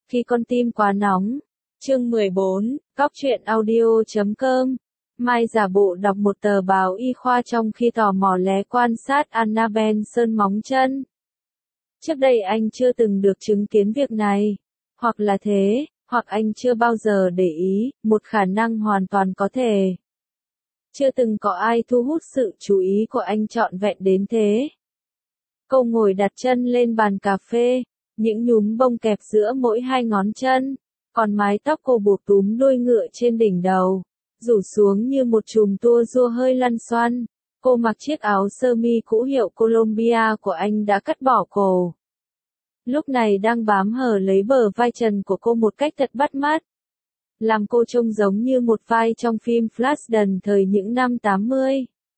Khi con tim quá nóng. Chương 14, Góc truyện audio.com. Mai giả bộ đọc một tờ báo y khoa trong khi tò mò lé quan sát Annabelle sơn móng chân. Trước đây anh chưa từng được chứng kiến việc này. Hoặc là thế, hoặc anh chưa bao giờ để ý, một khả năng hoàn toàn có thể. Chưa từng có ai thu hút sự chú ý của anh trọn vẹn đến thế. Cô ngồi đặt chân lên bàn cà phê, những nhúm bông kẹp giữa mỗi hai ngón chân, còn mái tóc cô buộc túm đuôi ngựa trên đỉnh đầu, rủ xuống như một chùm tua rua hơi lăn xoăn. Cô mặc chiếc áo sơ mi cũ hiệu Columbia của anh đã cắt bỏ cổ. Lúc này đang bám hở lấy bờ vai trần của cô một cách thật bắt mắt. Làm cô trông giống như một vai trong phim Flashdance thời những năm 80.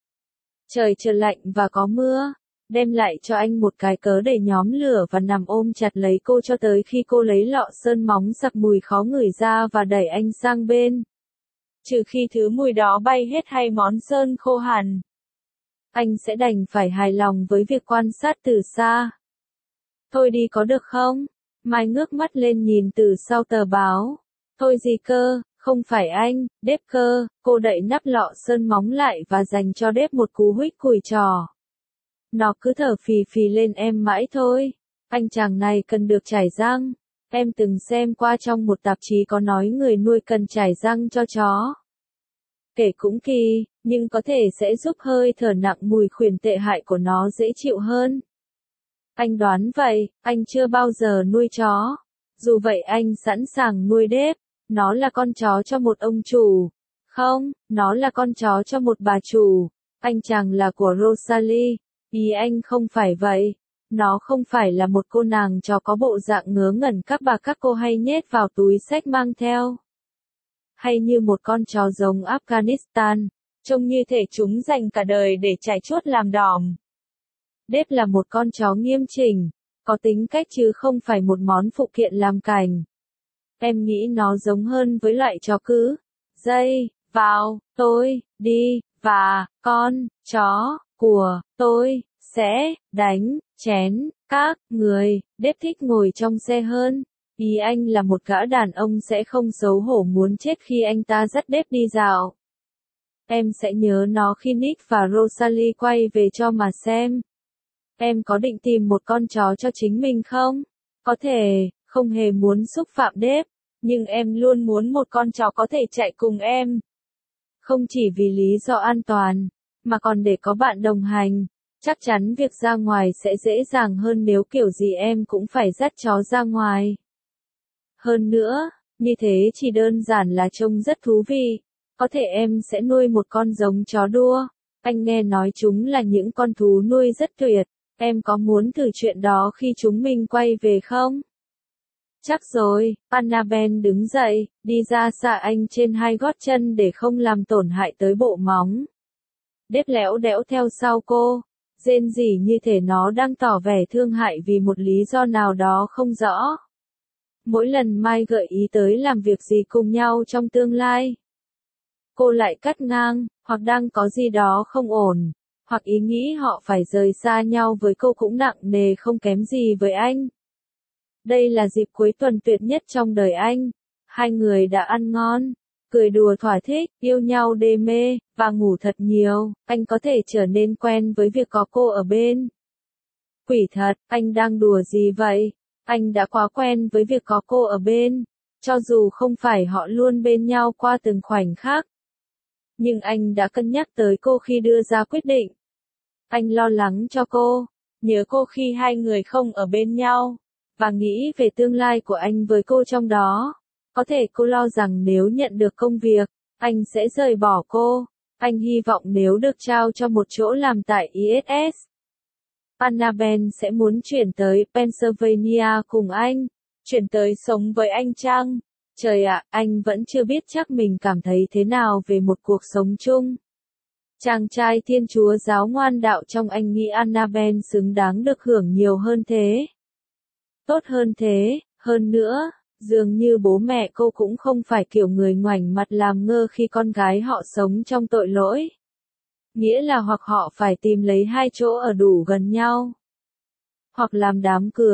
Trời chợt lạnh và có mưa, đem lại cho anh một cái cớ để nhóm lửa và nằm ôm chặt lấy cô cho tới khi cô lấy lọ sơn móng sặc mùi khó ngửi ra và đẩy anh sang bên. Trừ khi thứ mùi đó bay hết hay món sơn khô hẳn, anh sẽ đành phải hài lòng với việc quan sát từ xa. Thôi đi có được không? Mai ngước mắt lên nhìn từ sau tờ báo. Thôi gì cơ, không phải anh, Đếp cơ. Cô đậy nắp lọ sơn móng lại và dành cho Đếp một cú huých cùi trò. Nó cứ thở phì phì lên em mãi thôi. Anh chàng này cần được chải răng. Em từng xem qua trong một tạp chí có nói người nuôi cần chải răng cho chó. Kể cũng kỳ, nhưng có thể sẽ giúp hơi thở nặng mùi khuyển tệ hại của nó dễ chịu hơn. Anh đoán vậy, anh chưa bao giờ nuôi chó. Dù vậy anh sẵn sàng nuôi Đếp. Nó là con chó cho một ông chủ. Không, nó là con chó cho một bà chủ. Anh chàng là của Rosalie. Ý anh không phải vậy. Nó không phải là một cô nàng chó có bộ dạng ngớ ngẩn các cô hay nhét vào túi xách mang theo. Hay như một con chó giống Afghanistan, trông như thể chúng dành cả đời để trải chuốt làm đỏm. Đếp là một con chó nghiêm chỉnh, có tính cách chứ không phải một món phụ kiện làm cảnh. Em nghĩ nó giống hơn với loại chó cứ dây vào tôi đi và con chó của tôi sẽ đánh chén các người. Đếp thích ngồi trong xe hơn. Ý anh là một gã đàn ông sẽ không xấu hổ muốn chết khi anh ta dắt Đếp đi dạo. Em sẽ nhớ nó khi Nick và Rosalie quay về cho mà xem. Em có định tìm một con chó cho chính mình không? Có thể, không hề muốn xúc phạm Đếp, nhưng em luôn muốn một con chó có thể chạy cùng em. Không chỉ vì lý do an toàn, mà còn để có bạn đồng hành. Chắc chắn việc ra ngoài sẽ dễ dàng hơn nếu kiểu gì em cũng phải dắt chó ra ngoài. Hơn nữa, như thế chỉ đơn giản là trông rất thú vị. Có thể em sẽ nuôi một con giống chó đua. Anh nghe nói chúng là những con thú nuôi rất tuyệt. Em có muốn thử chuyện đó khi chúng mình quay về không? Chắc rồi. Annabelle đứng dậy, đi ra xa anh trên hai gót chân để không làm tổn hại tới bộ móng. Đếp lẽo đẽo theo sau cô, rên rỉ như thể nó đang tỏ vẻ thương hại vì một lý do nào đó không rõ. Mỗi lần Mai gợi ý tới làm việc gì cùng nhau trong tương lai, cô lại cắt ngang, hoặc đang có gì đó không ổn, hoặc ý nghĩ họ phải rời xa nhau với cô cũng nặng nề không kém gì với anh. Đây là dịp cuối tuần tuyệt nhất trong đời anh. Hai người đã ăn ngon, cười đùa thỏa thích, yêu nhau đê mê, và ngủ thật nhiều. Anh có thể trở nên quen với việc có cô ở bên. Quỷ thật, anh đang đùa gì vậy? Anh đã quá quen với việc có cô ở bên, cho dù không phải họ luôn bên nhau qua từng khoảnh khắc. Nhưng anh đã cân nhắc tới cô khi đưa ra quyết định. Anh lo lắng cho cô, nhớ cô khi hai người không ở bên nhau, và nghĩ về tương lai của anh với cô trong đó. Có thể cô lo rằng nếu nhận được công việc, anh sẽ rời bỏ cô. Anh hy vọng nếu được trao cho một chỗ làm tại ISS, Annabelle sẽ muốn chuyển tới Pennsylvania cùng anh. Chuyển tới sống với anh chăng? Trời ạ, anh vẫn chưa biết chắc mình cảm thấy thế nào về một cuộc sống chung. Chàng trai Thiên Chúa giáo ngoan đạo trong anh nghĩ Annabelle xứng đáng được hưởng nhiều hơn thế. Tốt hơn thế, hơn nữa, dường như bố mẹ cô cũng không phải kiểu người ngoảnh mặt làm ngơ khi con gái họ sống trong tội lỗi. Nghĩa là hoặc họ phải tìm lấy hai chỗ ở đủ gần nhau, hoặc làm đám cưới,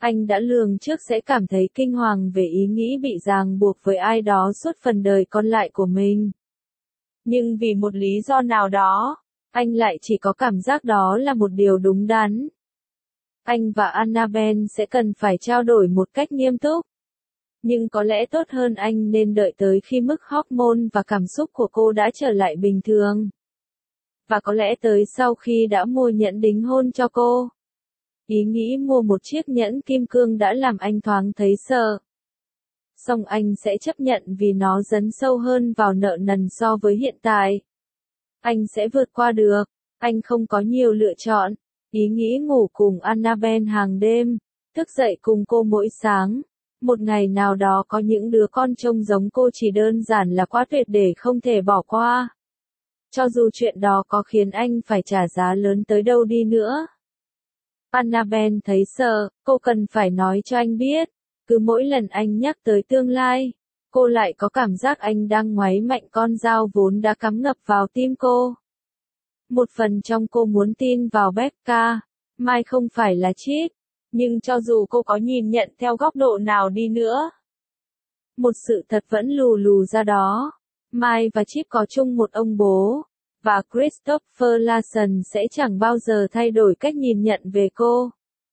Anh đã lường trước sẽ cảm thấy kinh hoàng về ý nghĩ bị ràng buộc với ai đó suốt phần đời còn lại của mình. Nhưng vì một lý do nào đó, anh lại chỉ có cảm giác đó là một điều đúng đắn. Anh và Annabelle sẽ cần phải trao đổi một cách nghiêm túc. Nhưng có lẽ tốt hơn anh nên đợi tới khi mức hormone và cảm xúc của cô đã trở lại bình thường. Và có lẽ tới sau khi đã mua nhẫn đính hôn cho cô. Ý nghĩ mua một chiếc nhẫn kim cương đã làm anh thoáng thấy sợ. Song anh sẽ chấp nhận vì nó dấn sâu hơn vào nợ nần so với hiện tại. Anh sẽ vượt qua được, anh không có nhiều lựa chọn. Ý nghĩ ngủ cùng Annabelle hàng đêm, thức dậy cùng cô mỗi sáng. Một ngày nào đó có những đứa con trông giống cô chỉ đơn giản là quá tuyệt để không thể bỏ qua. Cho dù chuyện đó có khiến anh phải trả giá lớn tới đâu đi nữa. Annabelle thấy sợ, cô cần phải nói cho anh biết. Cứ mỗi lần anh nhắc tới tương lai, cô lại có cảm giác anh đang ngoáy mạnh con dao vốn đã cắm ngập vào tim cô. Một phần trong cô muốn tin vào Becca, Mai không phải là Chip, nhưng cho dù cô có nhìn nhận theo góc độ nào đi nữa, một sự thật vẫn lù lù ra đó. Mai và Chip có chung một ông bố, và Christopher Larson sẽ chẳng bao giờ thay đổi cách nhìn nhận về cô.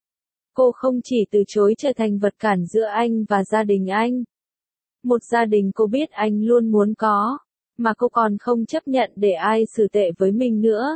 Cô không chỉ từ chối trở thành vật cản giữa anh và gia đình anh. Một gia đình cô biết anh luôn muốn có, mà cô còn không chấp nhận để ai xử tệ với mình nữa.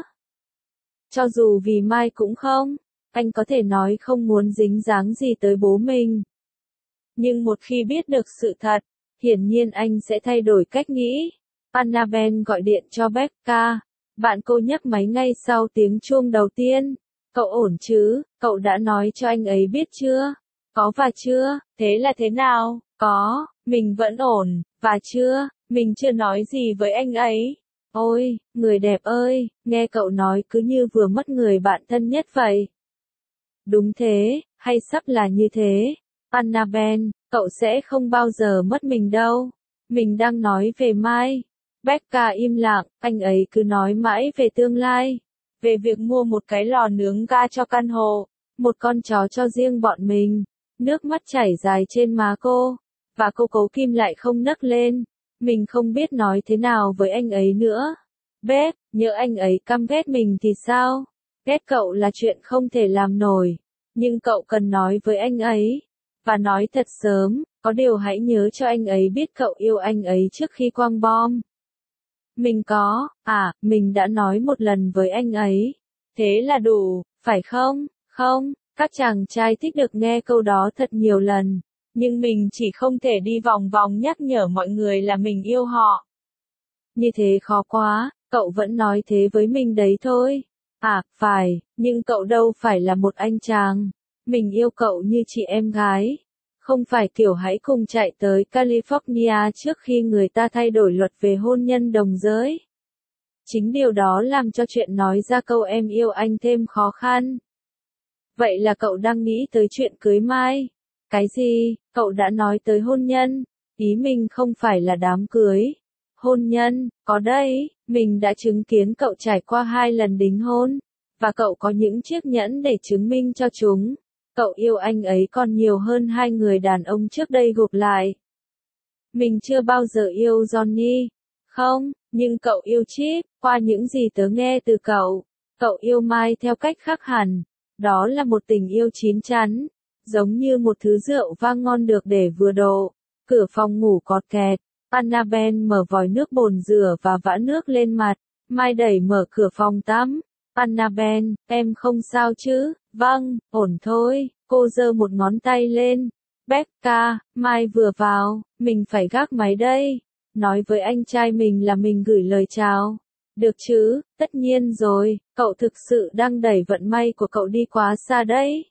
Cho dù vì Mai cũng không, anh có thể nói không muốn dính dáng gì tới bố mình. Nhưng một khi biết được sự thật, hiển nhiên anh sẽ thay đổi cách nghĩ. Annabelle gọi điện cho Becca. Bạn cô nhấc máy ngay sau tiếng chuông đầu tiên. Cậu ổn chứ, cậu đã nói cho anh ấy biết chưa? Có và chưa, thế là thế nào? Có, mình vẫn ổn, và chưa, mình chưa nói gì với anh ấy. Ôi, người đẹp ơi, nghe cậu nói cứ như vừa mất người bạn thân nhất vậy. Đúng thế, hay sắp là như thế. Annabelle, cậu sẽ không bao giờ mất mình đâu. Mình đang nói về Mai. Becca im lặng, anh ấy cứ nói mãi về tương lai. Về việc mua một cái lò nướng ga cho căn hộ, một con chó cho riêng bọn mình. Nước mắt chảy dài trên má cô, và cô cố kim lại không nấc lên. Mình không biết nói thế nào với anh ấy nữa. Beth, nhỡ anh ấy căm ghét mình thì sao? Ghét cậu là chuyện không thể làm nổi, nhưng cậu cần nói với anh ấy. Và nói thật sớm, có điều hãy nhớ cho anh ấy biết cậu yêu anh ấy trước khi quăng bom. Mình đã nói một lần với anh ấy. Thế là đủ, phải không? Không, các chàng trai thích được nghe câu đó thật nhiều lần. Nhưng mình chỉ không thể đi vòng vòng nhắc nhở mọi người là mình yêu họ. Như thế khó quá, cậu vẫn nói thế với mình đấy thôi. Phải, nhưng cậu đâu phải là một anh chàng. Mình yêu cậu như chị em gái. Không phải kiểu hãy cùng chạy tới California trước khi người ta thay đổi luật về hôn nhân đồng giới. Chính điều đó làm cho chuyện nói ra câu em yêu anh thêm khó khăn. Vậy là cậu đang nghĩ tới chuyện cưới Mai. Cái gì, cậu đã nói tới hôn nhân. Ý mình không phải là đám cưới. Hôn nhân, có đây, mình đã chứng kiến cậu trải qua 2 lần đính hôn. Và cậu có những chiếc nhẫn để chứng minh cho chúng. Cậu yêu anh ấy còn nhiều hơn 2 người đàn ông trước đây gộp lại. Mình chưa bao giờ yêu Johnny. Không, nhưng cậu yêu Chip, qua những gì tớ nghe từ cậu. Cậu yêu Mai theo cách khác hẳn. Đó là một tình yêu chín chắn. Giống như một thứ rượu vang ngon được để vừa độ. Cửa phòng ngủ cọt kẹt. Annabelle mở vòi nước bồn rửa và vã nước lên mặt. Mai đẩy mở cửa phòng tắm. Annabelle, em không sao chứ? Vâng, ổn thôi. Cô giơ một ngón tay lên. Becca, Mai vừa vào, mình phải gác máy đây. Nói với anh trai mình là mình gửi lời chào. Được chứ, tất nhiên rồi, cậu thực sự đang đẩy vận may của cậu đi quá xa đấy.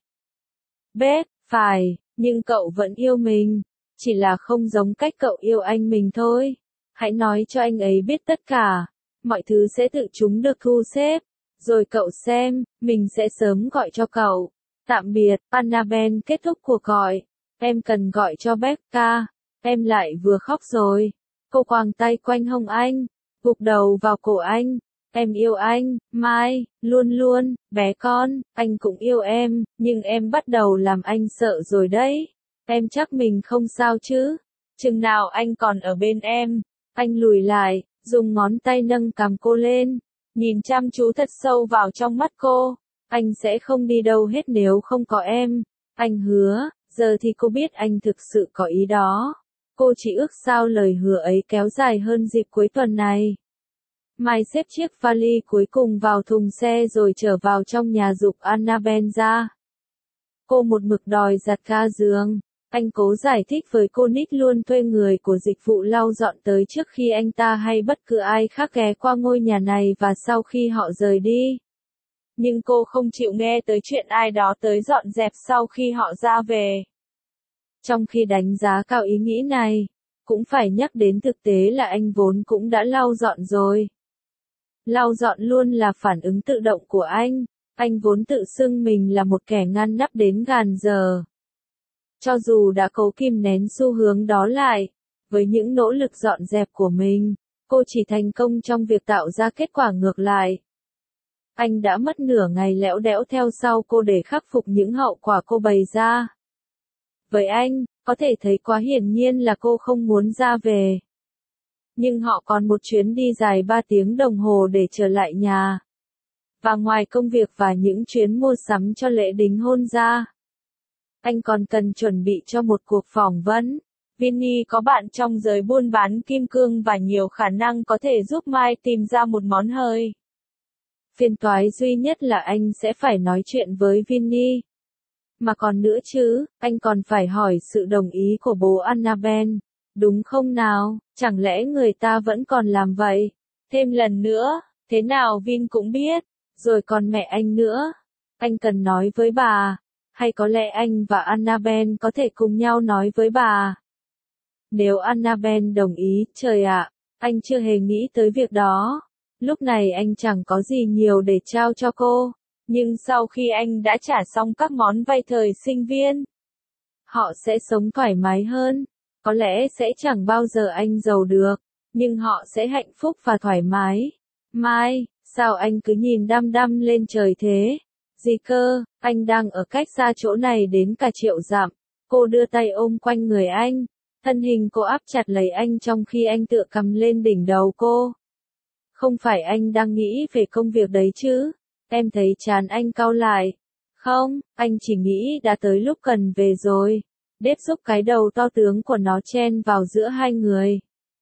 Beth, phải, nhưng cậu vẫn yêu mình. Chỉ là không giống cách cậu yêu anh mình thôi. Hãy nói cho anh ấy biết tất cả. Mọi thứ sẽ tự chúng được thu xếp. Rồi cậu xem, mình sẽ sớm gọi cho cậu. Tạm biệt, Annabelle kết thúc cuộc gọi. Em cần gọi cho Becca. Em lại vừa khóc rồi. Cô quàng tay quanh hông anh, gục đầu vào cổ anh. Em yêu anh, Mai, luôn luôn, bé con, anh cũng yêu em, nhưng em bắt đầu làm anh sợ rồi đấy. Em chắc mình không sao chứ? Chừng nào anh còn ở bên em? Anh lùi lại, dùng ngón tay nâng cằm cô lên, nhìn chăm chú thật sâu vào trong mắt cô. Anh sẽ không đi đâu hết nếu không có em. Anh hứa, giờ thì cô biết anh thực sự có ý đó. Cô chỉ ước sao lời hứa ấy kéo dài hơn dịp cuối tuần này. Mai xếp chiếc vali cuối cùng vào thùng xe rồi trở vào trong nhà giục Annabelle ra. Cô một mực đòi giặt ga giường. Anh cố giải thích với cô Nick luôn thuê người của dịch vụ lau dọn tới trước khi anh ta hay bất cứ ai khác ghé qua ngôi nhà này và sau khi họ rời đi. Nhưng cô không chịu nghe tới chuyện ai đó tới dọn dẹp sau khi họ ra về. Trong khi đánh giá cao ý nghĩ này, cũng phải nhắc đến thực tế là anh vốn cũng đã lau dọn rồi. Lau dọn luôn là phản ứng tự động của anh vốn tự xưng mình là một kẻ ngăn nắp đến gàn giờ. Cho dù đã cố kìm nén xu hướng đó lại, với những nỗ lực dọn dẹp của mình, cô chỉ thành công trong việc tạo ra kết quả ngược lại. Anh đã mất nửa ngày lẽo đẽo theo sau cô để khắc phục những hậu quả cô bày ra. Với anh, có thể thấy quá hiển nhiên là cô không muốn ra về. Nhưng họ còn một chuyến đi dài 3 tiếng đồng hồ để trở lại nhà. Và ngoài công việc và những chuyến mua sắm cho lễ đính hôn ra, anh còn cần chuẩn bị cho một cuộc phỏng vấn. Vinny có bạn trong giới buôn bán kim cương và nhiều khả năng có thể giúp Mai tìm ra một món hời. Phiền toái duy nhất là anh sẽ phải nói chuyện với Vinny. Mà còn nữa chứ, anh còn phải hỏi sự đồng ý của bố Annabelle, đúng không nào? Chẳng lẽ người ta vẫn còn làm vậy? Thêm lần nữa, thế nào Vin cũng biết, rồi còn mẹ anh nữa. Anh cần nói với bà, hay có lẽ anh và Annabelle có thể cùng nhau nói với bà. Nếu Annabelle đồng ý, trời ạ, anh chưa hề nghĩ tới việc đó. Lúc này anh chẳng có gì nhiều để trao cho cô. Nhưng sau khi anh đã trả xong các món vay thời sinh viên, họ sẽ sống thoải mái hơn. Có lẽ sẽ chẳng bao giờ anh giàu được, nhưng họ sẽ hạnh phúc và thoải mái. Mai, sao anh cứ nhìn đăm đăm lên trời thế? Gì cơ, anh đang ở cách xa chỗ này đến cả 1.000 dặm. Cô đưa tay ôm quanh người anh. Thân hình cô áp chặt lấy anh trong khi anh tựa cầm lên đỉnh đầu cô. Không phải anh đang nghĩ về công việc đấy chứ? Em thấy trán anh cau lại. Không, anh chỉ nghĩ đã tới lúc cần về rồi. Đếp giúp cái đầu to tướng của nó chen vào giữa hai người.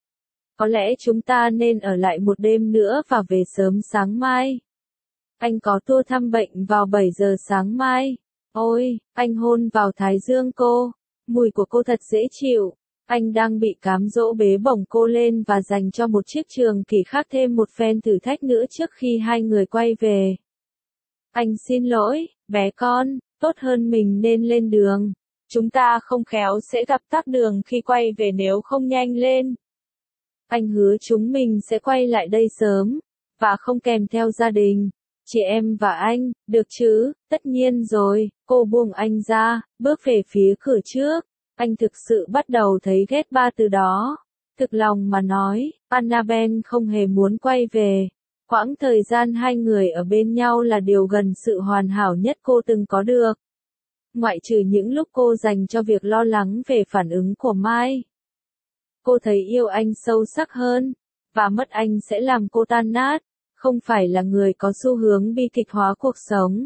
Có lẽ chúng ta nên ở lại một đêm nữa và về sớm sáng mai. Anh có tour thăm bệnh vào 7 giờ sáng mai. Ôi, anh hôn vào thái dương cô. Mùi của cô thật dễ chịu. Anh đang bị cám dỗ bế bổng cô lên và dành cho một chiếc trường kỳ khác thêm một phen thử thách nữa trước khi hai người quay về. Anh xin lỗi, bé con, tốt hơn mình nên lên đường. Chúng ta không khéo sẽ gặp tắc đường khi quay về nếu không nhanh lên. Anh hứa chúng mình sẽ quay lại đây sớm, và không kèm theo gia đình. Chị em và anh, được chứ, tất nhiên rồi. Cô buông anh ra, bước về phía cửa trước. Anh thực sự bắt đầu thấy ghét ba từ đó. Thực lòng mà nói, Annabelle không hề muốn quay về. Quãng thời gian hai người ở bên nhau là điều gần sự hoàn hảo nhất cô từng có được. Ngoại trừ những lúc cô dành cho việc lo lắng về phản ứng của Mai. Cô thấy yêu anh sâu sắc hơn, và mất anh sẽ làm cô tan nát, không phải là người có xu hướng bi kịch hóa cuộc sống.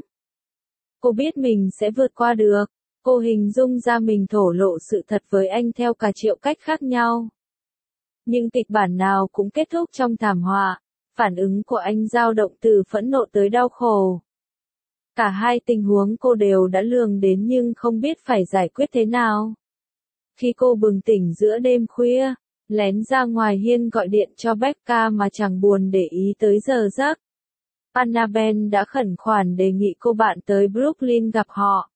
Cô biết mình sẽ vượt qua được, cô hình dung ra mình thổ lộ sự thật với anh theo cả 1.000 cách khác nhau. Nhưng kịch bản nào cũng kết thúc trong thảm họa, phản ứng của anh dao động từ phẫn nộ tới đau khổ. Cả hai tình huống cô đều đã lường đến nhưng không biết phải giải quyết thế nào. Khi cô bừng tỉnh giữa đêm khuya, lén ra ngoài hiên gọi điện cho Becca mà chẳng buồn để ý tới giờ giấc. Annabelle đã khẩn khoản đề nghị cô bạn tới Brooklyn gặp họ.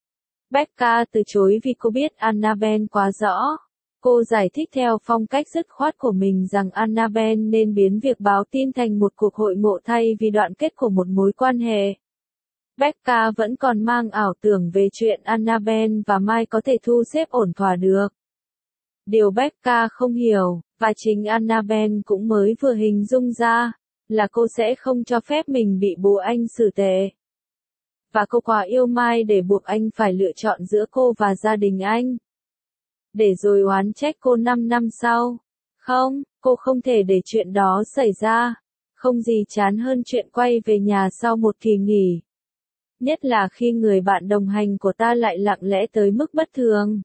Becca từ chối vì cô biết Annabelle quá rõ. Cô giải thích theo phong cách dứt khoát của mình rằng Annabelle nên biến việc báo tin thành một cuộc hội ngộ thay vì đoạn kết của một mối quan hệ. Becca vẫn còn mang ảo tưởng về chuyện Annabelle và Mai có thể thu xếp ổn thỏa được. Điều Becca không hiểu, và chính Annabelle cũng mới vừa hình dung ra, là cô sẽ không cho phép mình bị bố anh xử tệ. Và cô quá yêu Mai để buộc anh phải lựa chọn giữa cô và gia đình anh. Để rồi oán trách cô 5 năm sau. Không, cô không thể để chuyện đó xảy ra. Không gì chán hơn chuyện quay về nhà sau một kỳ nghỉ. Nhất là khi người bạn đồng hành của ta lại lặng lẽ tới mức bất thường.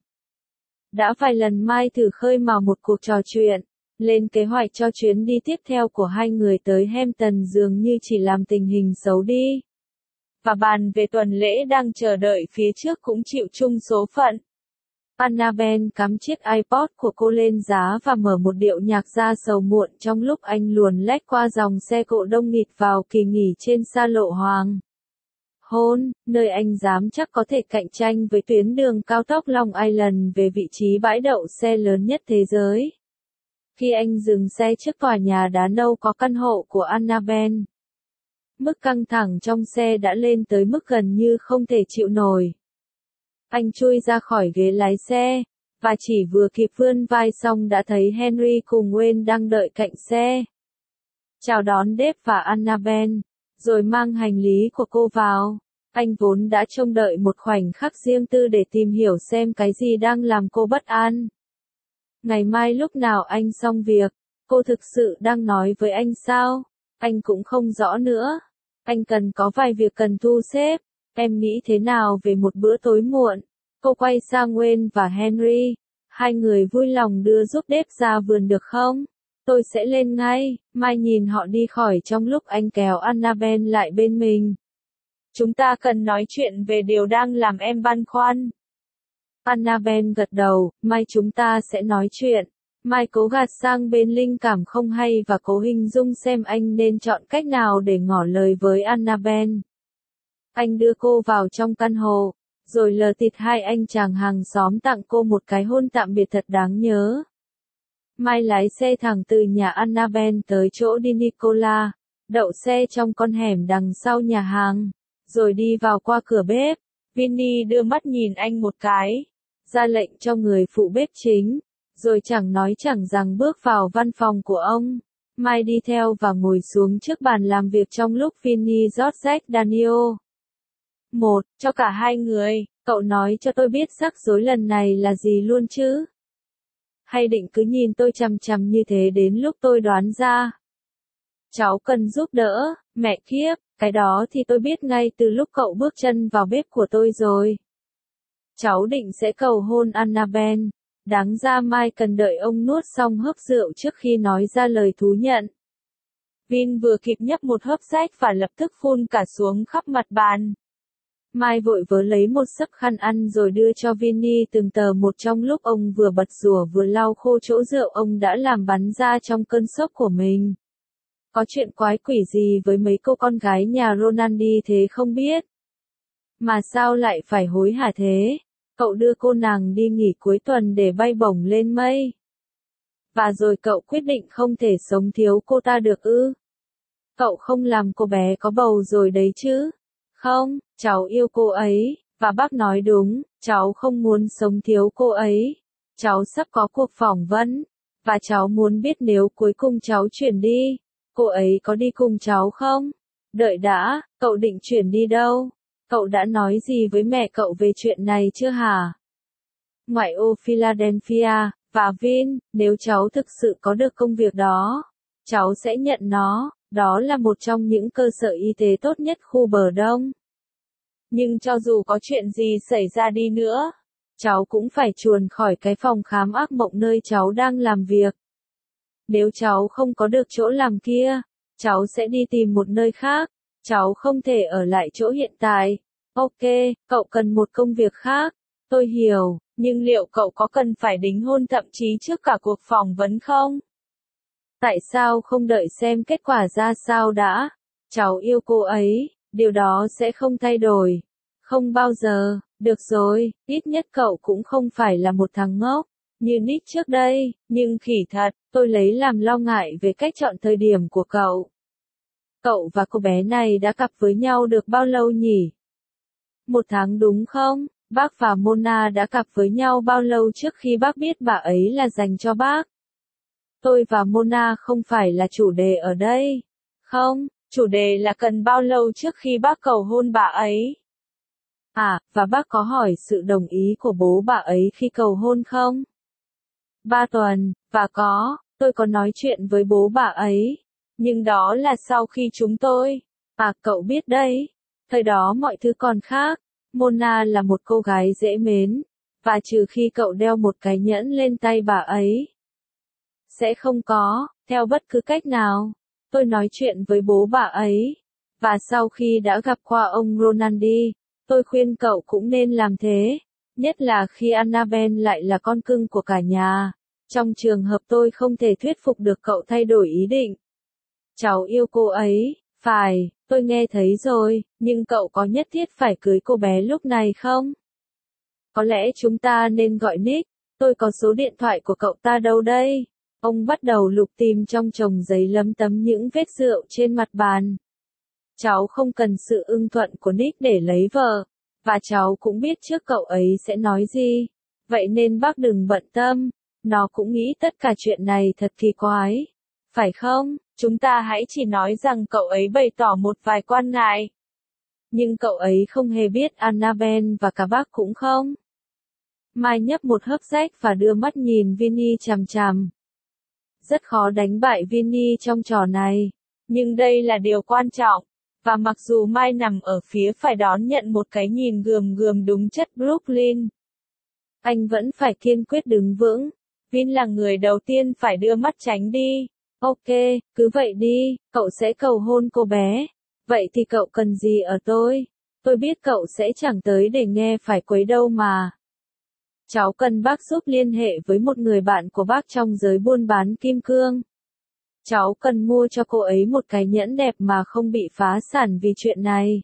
Đã vài lần Mai thử khơi mào một cuộc trò chuyện, lên kế hoạch cho chuyến đi tiếp theo của hai người tới Hampton dường như chỉ làm tình hình xấu đi. Và bàn về tuần lễ đang chờ đợi phía trước cũng chịu chung số phận. Annabelle cắm chiếc iPod của cô lên giá và mở một điệu nhạc ra sầu muộn trong lúc anh luồn lách qua dòng xe cộ đông nghịt vào kỳ nghỉ trên xa lộ Hoàng Hôn, nơi anh dám chắc có thể cạnh tranh với tuyến đường cao tốc Long Island về vị trí bãi đậu xe lớn nhất thế giới. Khi anh dừng xe trước tòa nhà đá nâu có căn hộ của Annabelle, mức căng thẳng trong xe đã lên tới mức gần như không thể chịu nổi. Anh chui ra khỏi ghế lái xe, và chỉ vừa kịp vươn vai xong đã thấy Henry cùng Wayne đang đợi cạnh xe. Chào đón Dave và Annabelle, rồi mang hành lý của cô vào. Anh vốn đã trông đợi một khoảnh khắc riêng tư để tìm hiểu xem cái gì đang làm cô bất an. Ngày mai lúc nào anh xong việc, cô thực sự đang nói với anh sao? Anh cũng không rõ nữa. Anh cần có vài việc cần thu xếp. Em nghĩ thế nào về một bữa tối muộn? Cô quay sang Wayne và Henry. Hai người vui lòng đưa giúp Dave ra vườn được không? Tôi sẽ lên ngay. Mai nhìn họ đi khỏi trong lúc anh kéo Annabelle lại bên mình. Chúng ta cần nói chuyện về điều đang làm em băn khoăn. Annabelle gật đầu, mai chúng ta sẽ nói chuyện. Mai cố gạt sang bên linh cảm không hay và cố hình dung xem anh nên chọn cách nào để ngỏ lời với Annabelle. Anh đưa cô vào trong căn hộ, rồi lờ thịt hai anh chàng hàng xóm tặng cô một cái hôn tạm biệt thật đáng nhớ. Mai lái xe thẳng từ nhà Annabelle tới chỗ đi Nicola, đậu xe trong con hẻm đằng sau nhà hàng, rồi đi vào qua cửa bếp. Vinny đưa mắt nhìn anh một cái, ra lệnh cho người phụ bếp chính, rồi chẳng nói chẳng rằng bước vào văn phòng của ông. Mai đi theo và ngồi xuống trước bàn làm việc trong lúc Vinny rót Jack Daniel. Cho cả hai người, cậu nói cho tôi biết rắc rối lần này là gì luôn chứ? Hay định cứ nhìn tôi chằm chằm như thế đến lúc tôi đoán ra? Cháu cần giúp đỡ, mẹ kiếp, cái đó thì tôi biết ngay từ lúc cậu bước chân vào bếp của tôi rồi. Cháu định sẽ cầu hôn Annabelle. Đáng ra Mai cần đợi ông nuốt xong hớp rượu trước khi nói ra lời thú nhận. Vin vừa kịp nhấp một hớp rách và lập tức phun cả xuống khắp mặt bàn. Mai vội vớ lấy một xấp khăn ăn rồi đưa cho Vinny từng tờ một trong lúc ông vừa bật rửa vừa lau khô chỗ rượu ông đã làm bắn ra trong cơn sốc của mình. Có chuyện quái quỷ gì với mấy cô con gái nhà Ronaldi thế không biết? Mà sao lại phải hối hả thế? Cậu đưa cô nàng đi nghỉ cuối tuần để bay bổng lên mây. Và rồi cậu quyết định không thể sống thiếu cô ta được ư? Cậu không làm cô bé có bầu rồi đấy chứ? Không, cháu yêu cô ấy, và bác nói đúng, cháu không muốn sống thiếu cô ấy. Cháu sắp có cuộc phỏng vấn, và cháu muốn biết nếu cuối cùng cháu chuyển đi, cô ấy có đi cùng cháu không? Đợi đã, cậu định chuyển đi đâu? Cậu đã nói gì với mẹ cậu về chuyện này chưa hả? Ngoại ô Philadelphia, và Vin, nếu cháu thực sự có được công việc đó, cháu sẽ nhận nó, đó là một trong những cơ sở y tế tốt nhất khu bờ đông. Nhưng cho dù có chuyện gì xảy ra đi nữa, cháu cũng phải chuồn khỏi cái phòng khám ác mộng nơi cháu đang làm việc. Nếu cháu không có được chỗ làm kia, cháu sẽ đi tìm một nơi khác, cháu không thể ở lại chỗ hiện tại. Ok, cậu cần một công việc khác, tôi hiểu, nhưng liệu cậu có cần phải đính hôn thậm chí trước cả cuộc phỏng vấn không? Tại sao không đợi xem kết quả ra sao đã? Cháu yêu cô ấy, điều đó sẽ không thay đổi. Không bao giờ, được rồi, ít nhất cậu cũng không phải là một thằng ngốc, như Nick trước đây, nhưng khỉ thật, tôi lấy làm lo ngại về cách chọn thời điểm của cậu. Cậu và cô bé này đã cặp với nhau được bao lâu nhỉ? 1 tháng đúng không? Bác và Mona đã cặp với nhau bao lâu trước khi bác biết bà ấy là dành cho bác? Tôi và Mona không phải là chủ đề ở đây. Không, chủ đề là cần bao lâu trước khi bác cầu hôn bà ấy. À, và bác có hỏi sự đồng ý của bố bà ấy khi cầu hôn không? 3 tuần, và tôi có nói chuyện với bố bà ấy. Nhưng đó là sau khi chúng tôi. À, cậu biết đấy. Thời đó mọi thứ còn khác. Mona là một cô gái dễ mến. Và trừ khi cậu đeo một cái nhẫn lên tay bà ấy. Sẽ không có, theo bất cứ cách nào. Tôi nói chuyện với bố bà ấy. Và sau khi đã gặp qua ông Ronaldi, tôi khuyên cậu cũng nên làm thế. Nhất là khi Annabelle lại là con cưng của cả nhà. Trong trường hợp tôi không thể thuyết phục được cậu thay đổi ý định. Cháu yêu cô ấy, phải, tôi nghe thấy rồi, nhưng cậu có nhất thiết phải cưới cô bé lúc này không? Có lẽ chúng ta nên gọi Nick, tôi có số điện thoại của cậu ta đâu đây? Ông bắt đầu lục tìm trong chồng giấy lấm tấm những vết rượu trên mặt bàn. Cháu không cần sự ưng thuận của Nick để lấy vợ, và cháu cũng biết trước cậu ấy sẽ nói gì. Vậy nên bác đừng bận tâm, nó cũng nghĩ tất cả chuyện này thật kỳ quái. Phải không? Chúng ta hãy chỉ nói rằng cậu ấy bày tỏ một vài quan ngại. Nhưng cậu ấy không hề biết Annabelle và cả bác cũng không. Mai nhấp một hớp rách và đưa mắt nhìn Vinny chằm chằm. Rất khó đánh bại Vinny trong trò này. Nhưng đây là điều quan trọng. Và mặc dù Mai nằm ở phía phải đón nhận một cái nhìn gườm gườm đúng chất Brooklyn, anh vẫn phải kiên quyết đứng vững. Vin là người đầu tiên phải đưa mắt tránh đi. Ok, cứ vậy đi, cậu sẽ cầu hôn cô bé. Vậy thì cậu cần gì ở tôi? Tôi biết cậu sẽ chẳng tới để nghe phải quấy đâu mà. Cháu cần bác giúp liên hệ với một người bạn của bác trong giới buôn bán kim cương. Cháu cần mua cho cô ấy một cái nhẫn đẹp mà không bị phá sản vì chuyện này.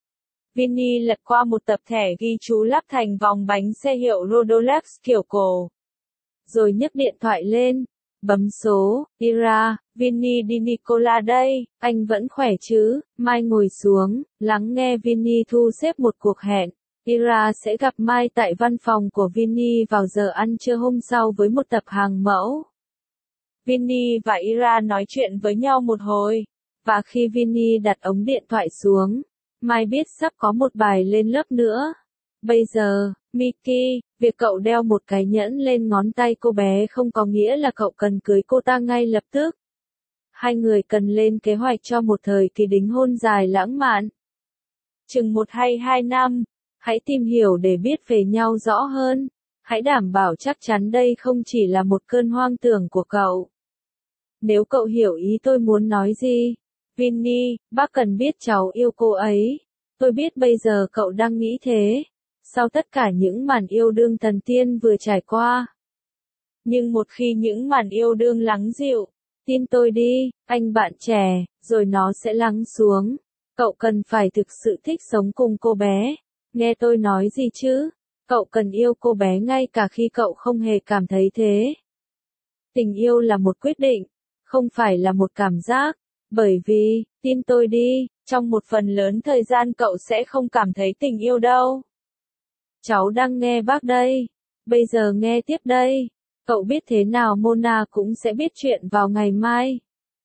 Vinny lật qua một tập thẻ ghi chú lắp thành vòng bánh xe hiệu Rodolphe kiểu cổ. Rồi nhấc điện thoại lên. Bấm số, Ira, Vinny Di Nicola đây, anh vẫn khỏe chứ? Mai ngồi xuống, lắng nghe Vinny thu xếp một cuộc hẹn. Ira sẽ gặp Mai tại văn phòng của Vinny vào giờ ăn trưa hôm sau với một tập hàng mẫu. Vinny và Ira nói chuyện với nhau một hồi, và khi Vinny đặt ống điện thoại xuống, Mai biết sắp có một bài lên lớp nữa. Bây giờ, Mickey, việc cậu đeo một cái nhẫn lên ngón tay cô bé không có nghĩa là cậu cần cưới cô ta ngay lập tức. Hai người cần lên kế hoạch cho một thời kỳ đính hôn dài lãng mạn. Chừng 1 hay 2 năm, hãy tìm hiểu để biết về nhau rõ hơn. Hãy đảm bảo chắc chắn đây không chỉ là một cơn hoang tưởng của cậu. Nếu cậu hiểu ý tôi muốn nói gì. Vinny, bác cần biết cháu yêu cô ấy. Tôi biết bây giờ cậu đang nghĩ thế. Sau tất cả những màn yêu đương thần tiên vừa trải qua. Nhưng một khi những màn yêu đương lắng dịu, tin tôi đi, anh bạn trẻ, rồi nó sẽ lắng xuống. Cậu cần phải thực sự thích sống cùng cô bé. Nghe tôi nói gì chứ? Cậu cần yêu cô bé ngay cả khi cậu không hề cảm thấy thế. Tình yêu là một quyết định, không phải là một cảm giác. Bởi vì, tin tôi đi, trong một phần lớn thời gian cậu sẽ không cảm thấy tình yêu đâu. Cháu đang nghe bác đây. Bây giờ nghe tiếp đây. Cậu biết thế nào Mona cũng sẽ biết chuyện vào ngày mai.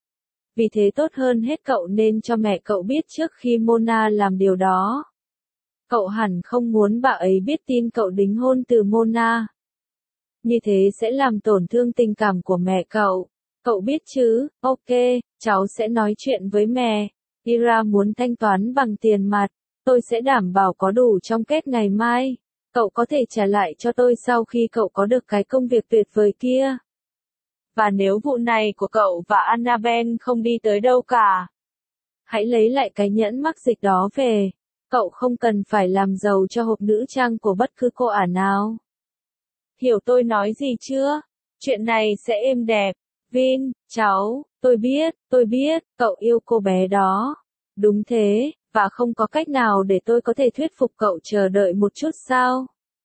Vì thế tốt hơn hết cậu nên cho mẹ cậu biết trước khi Mona làm điều đó. Cậu hẳn không muốn bà ấy biết tin cậu đính hôn từ Mona. Như thế sẽ làm tổn thương tình cảm của mẹ cậu. Cậu biết chứ? Ok, cháu sẽ nói chuyện với mẹ. Ira muốn thanh toán bằng tiền mặt. Tôi sẽ đảm bảo có đủ trong kết ngày mai. Cậu có thể trả lại cho tôi sau khi cậu có được cái công việc tuyệt vời kia. Và nếu vụ này của cậu và Annabelle không đi tới đâu cả, hãy lấy lại cái nhẫn mắc dịch đó về. Cậu không cần phải làm giàu cho hộp nữ trang của bất cứ cô ả nào. Hiểu tôi nói gì chưa? Chuyện này sẽ êm đẹp. Vin, cháu, tôi biết, cậu yêu cô bé đó. Đúng thế, và không có cách nào để tôi có thể thuyết phục cậu chờ đợi một chút sao?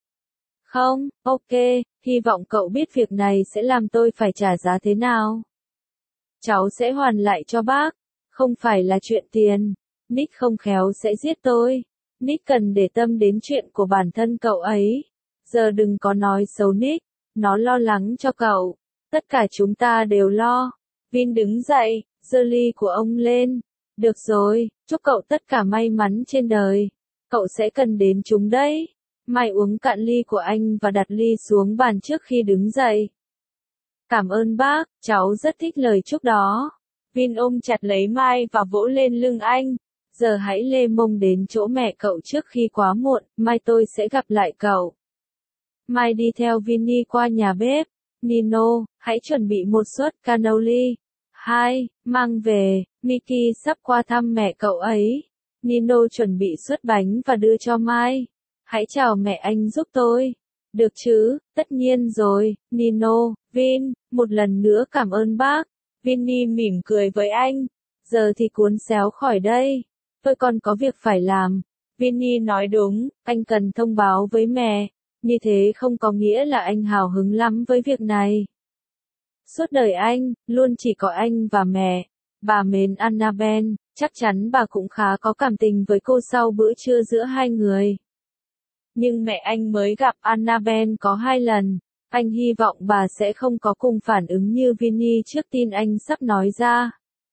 Không, ok, hy vọng cậu biết việc này sẽ làm tôi phải trả giá thế nào. Cháu sẽ hoàn lại cho bác, không phải là chuyện tiền. Nick không khéo sẽ giết tôi. Nick cần để tâm đến chuyện của bản thân cậu ấy. Giờ đừng có nói xấu Nick, nó lo lắng cho cậu. Tất cả chúng ta đều lo. Vin đứng dậy, giơ ly của ông lên. Được rồi, chúc cậu tất cả may mắn trên đời. Cậu sẽ cần đến chúng đấy. Mai uống cạn ly của anh và đặt ly xuống bàn trước khi đứng dậy. Cảm ơn bác, cháu rất thích lời chúc đó. Vin ôm chặt lấy Mai và vỗ lên lưng anh. Giờ hãy lê mông đến chỗ mẹ cậu trước khi quá muộn, mai tôi sẽ gặp lại cậu. Mai đi theo Vinny qua nhà bếp. Nino, hãy chuẩn bị một suất cannoli. 2. Mang về, Mickey sắp qua thăm mẹ cậu ấy. Nino chuẩn bị suất bánh và đưa cho Mai. Hãy chào mẹ anh giúp tôi. Được chứ, tất nhiên rồi, Nino, Vin, một lần nữa cảm ơn bác. Vinny mỉm cười với anh. Giờ thì cuốn xéo khỏi đây. Tôi còn có việc phải làm. Vinny nói đúng, anh cần thông báo với mẹ. Như thế không có nghĩa là anh hào hứng lắm với việc này. Suốt đời anh, luôn chỉ có anh và mẹ. Bà mến Annabelle, chắc chắn bà cũng khá có cảm tình với cô sau bữa trưa giữa hai người. Nhưng mẹ anh mới gặp Annabelle có 2 lần. Anh hy vọng bà sẽ không có cùng phản ứng như Vinny trước tin anh sắp nói ra.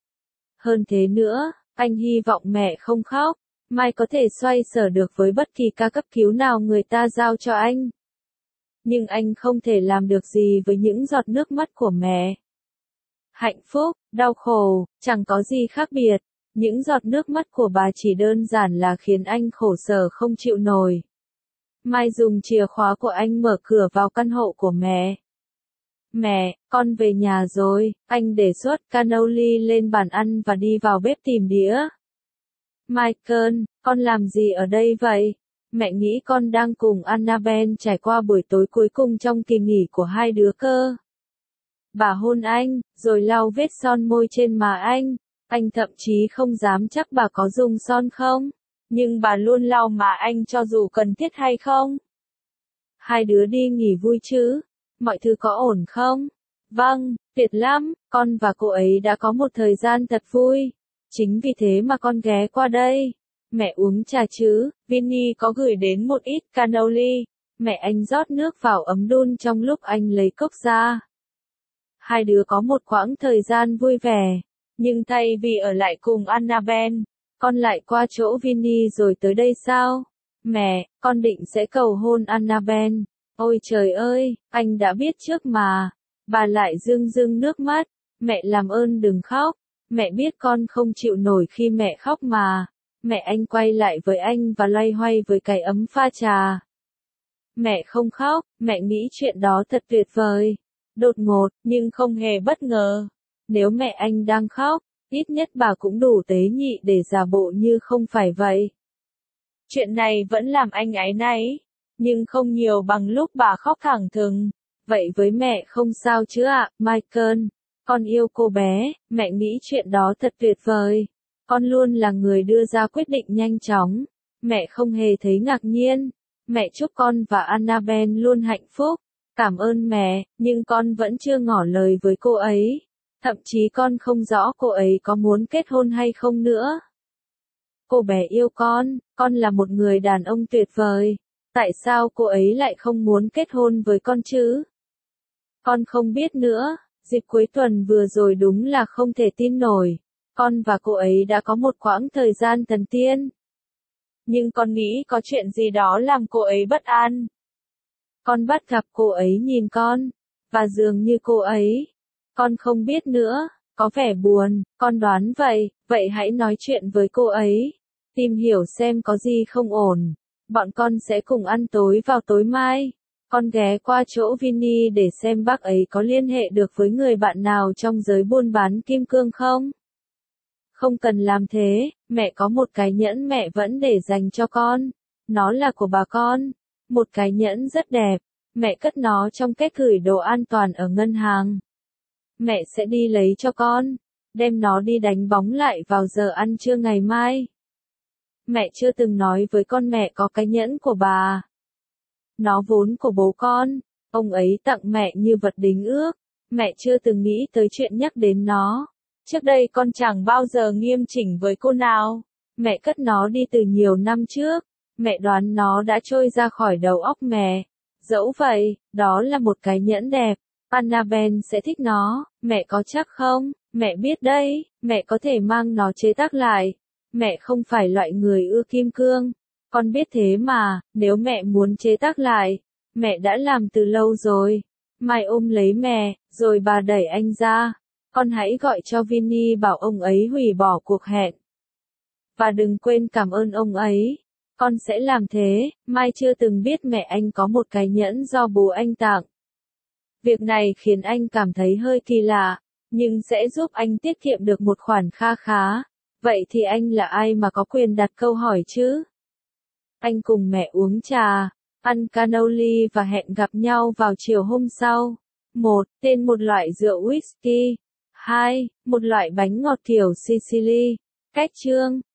Hơn thế nữa, anh hy vọng mẹ không khóc. Mai có thể xoay sở được với bất kỳ ca cấp cứu nào người ta giao cho anh. Nhưng anh không thể làm được gì với những giọt nước mắt của mẹ. Hạnh phúc, đau khổ, chẳng có gì khác biệt. Những giọt nước mắt của bà chỉ đơn giản là khiến anh khổ sở không chịu nổi. Mai dùng chìa khóa của anh mở cửa vào căn hộ của mẹ. Mẹ, con về nhà rồi, anh để suất cannoli lên bàn ăn và đi vào bếp tìm đĩa. Michael, con làm gì ở đây vậy? Mẹ nghĩ con đang cùng Annabelle trải qua buổi tối cuối cùng trong kỳ nghỉ của hai đứa cơ. Bà hôn anh, rồi lau vết son môi trên má anh. Anh thậm chí không dám chắc bà có dùng son không. Nhưng bà luôn lau má anh cho dù cần thiết hay không. Hai đứa đi nghỉ vui chứ? Mọi thứ có ổn không? Vâng, tuyệt lắm, con và cô ấy đã có một thời gian thật vui. Chính vì thế mà con ghé qua đây. Mẹ uống trà chứ, Vinny có gửi đến một ít cannoli. Mẹ anh rót nước vào ấm đun trong lúc anh lấy cốc ra. Hai đứa có một quãng thời gian vui vẻ. Nhưng thay vì ở lại cùng Annabelle, con lại qua chỗ Vinny rồi tới đây sao? Mẹ, con định sẽ cầu hôn Annabelle. Ôi trời ơi, anh đã biết trước mà. Bà lại rưng rưng nước mắt. Mẹ làm ơn đừng khóc. Mẹ biết con không chịu nổi khi mẹ khóc mà. Mẹ anh quay lại với anh và loay hoay với cái ấm pha trà. Mẹ không khóc, mẹ nghĩ chuyện đó thật tuyệt vời. Đột ngột, nhưng không hề bất ngờ. Nếu mẹ anh đang khóc, ít nhất bà cũng đủ tế nhị để giả bộ như không phải vậy. Chuyện này vẫn làm anh áy náy, nhưng không nhiều bằng lúc bà khóc thẳng thừng. Vậy với mẹ không sao chứ ạ, Michael. Con yêu cô bé, mẹ nghĩ chuyện đó thật tuyệt vời. Con luôn là người đưa ra quyết định nhanh chóng. Mẹ không hề thấy ngạc nhiên. Mẹ chúc con và Annabelle luôn hạnh phúc. Cảm ơn mẹ, nhưng con vẫn chưa ngỏ lời với cô ấy. Thậm chí con không rõ cô ấy có muốn kết hôn hay không nữa. Cô bé yêu con là một người đàn ông tuyệt vời. Tại sao cô ấy lại không muốn kết hôn với con chứ? Con không biết nữa, dịp cuối tuần vừa rồi đúng là không thể tin nổi. Con và cô ấy đã có một quãng thời gian thần tiên. Nhưng con nghĩ có chuyện gì đó làm cô ấy bất an. Con bắt gặp cô ấy nhìn con, và dường như cô ấy, con không biết nữa, có vẻ buồn, con đoán vậy, vậy hãy nói chuyện với cô ấy, tìm hiểu xem có gì không ổn. Bọn con sẽ cùng ăn tối vào tối mai. Con ghé qua chỗ Vinny để xem bác ấy có liên hệ được với người bạn nào trong giới buôn bán kim cương không? Không cần làm thế, mẹ có một cái nhẫn mẹ vẫn để dành cho con. Nó là của bà con. Một cái nhẫn rất đẹp. Mẹ cất nó trong két gửi đồ an toàn ở ngân hàng. Mẹ sẽ đi lấy cho con. Đem nó đi đánh bóng lại vào giờ ăn trưa ngày mai. Mẹ chưa từng nói với con mẹ có cái nhẫn của bà. Nó vốn của bố con. Ông ấy tặng mẹ như vật đính ước. Mẹ chưa từng nghĩ tới chuyện nhắc đến nó. Trước đây con chẳng bao giờ nghiêm chỉnh với cô nào. Mẹ cất nó đi từ nhiều năm trước. Mẹ đoán nó đã trôi ra khỏi đầu óc mẹ. Dẫu vậy, đó là một cái nhẫn đẹp. Annabelle sẽ thích nó, mẹ có chắc không? Mẹ biết đấy, mẹ có thể mang nó chế tác lại. Mẹ không phải loại người ưa kim cương. Con biết thế mà, nếu mẹ muốn chế tác lại, mẹ đã làm từ lâu rồi. Mai ôm lấy mẹ, rồi bà đẩy anh ra. Con hãy gọi cho Vinny bảo ông ấy hủy bỏ cuộc hẹn. Và đừng quên cảm ơn ông ấy. Con sẽ làm thế. Mai chưa từng biết mẹ anh có một cái nhẫn do bố anh tặng. Việc này khiến anh cảm thấy hơi kỳ lạ, nhưng sẽ giúp anh tiết kiệm được một khoản kha khá. Vậy thì anh là ai mà có quyền đặt câu hỏi chứ? Anh cùng mẹ uống trà, ăn cannoli và hẹn gặp nhau vào chiều hôm sau. 1. Tên một loại rượu whisky. 2. Một loại bánh ngọt kiểu Sicily. Cách chương